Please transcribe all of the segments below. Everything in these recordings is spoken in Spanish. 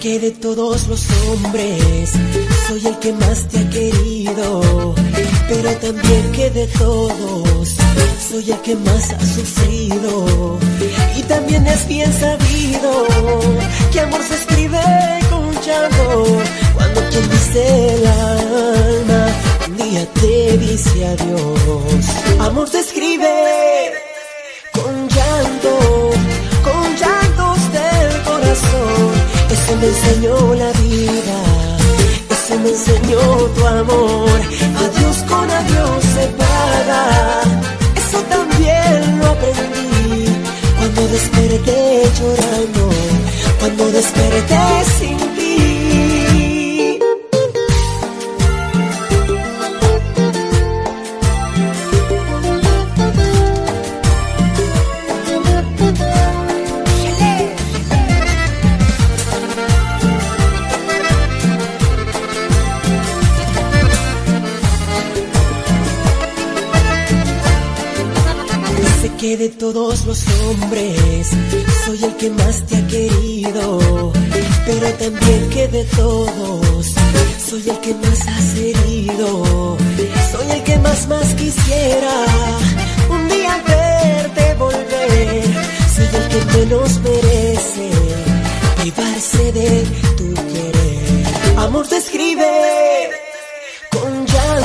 Que de todos los hombres soy el que más te ha querido, pero también que de todos soy el que más ha sufrido. Y también es bien sabido que amor se escribe con llanto, cuando quien dice el alma un día te dice adiós. Amor se escribe con llantos del corazón. Eso me enseñó la vida, eso me enseñó tu amor. Adiós con adiós se paga, eso también lo aprendí cuando desperté llorando, cuando desperté sin ti. Que de todos los hombres soy el que más te ha querido, pero también que de todos soy el que más has herido. Soy el que más quisiera un día verte volver. Soy el que menos merece privarse de tu querer. Amor se escribe con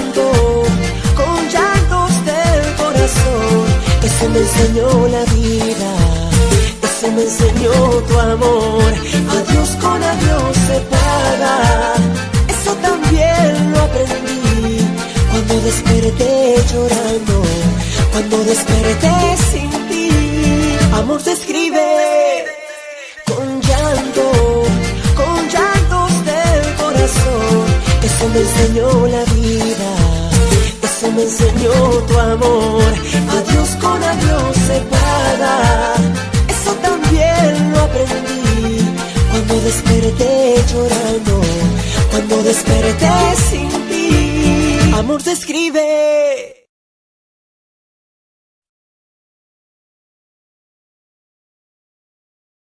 llantos del corazón. Eso me enseñó la vida, eso me enseñó tu amor. Adiós con adiós se paga, eso también lo aprendí cuando desperté llorando, cuando desperté sin ti. Amor se escribe con llantos del corazón. Eso me enseñó la vida, eso me enseñó tu amor. Adiós con adiós se paga, eso también lo aprendí cuando desperté llorando, cuando desperté sin ti. Amor se escribe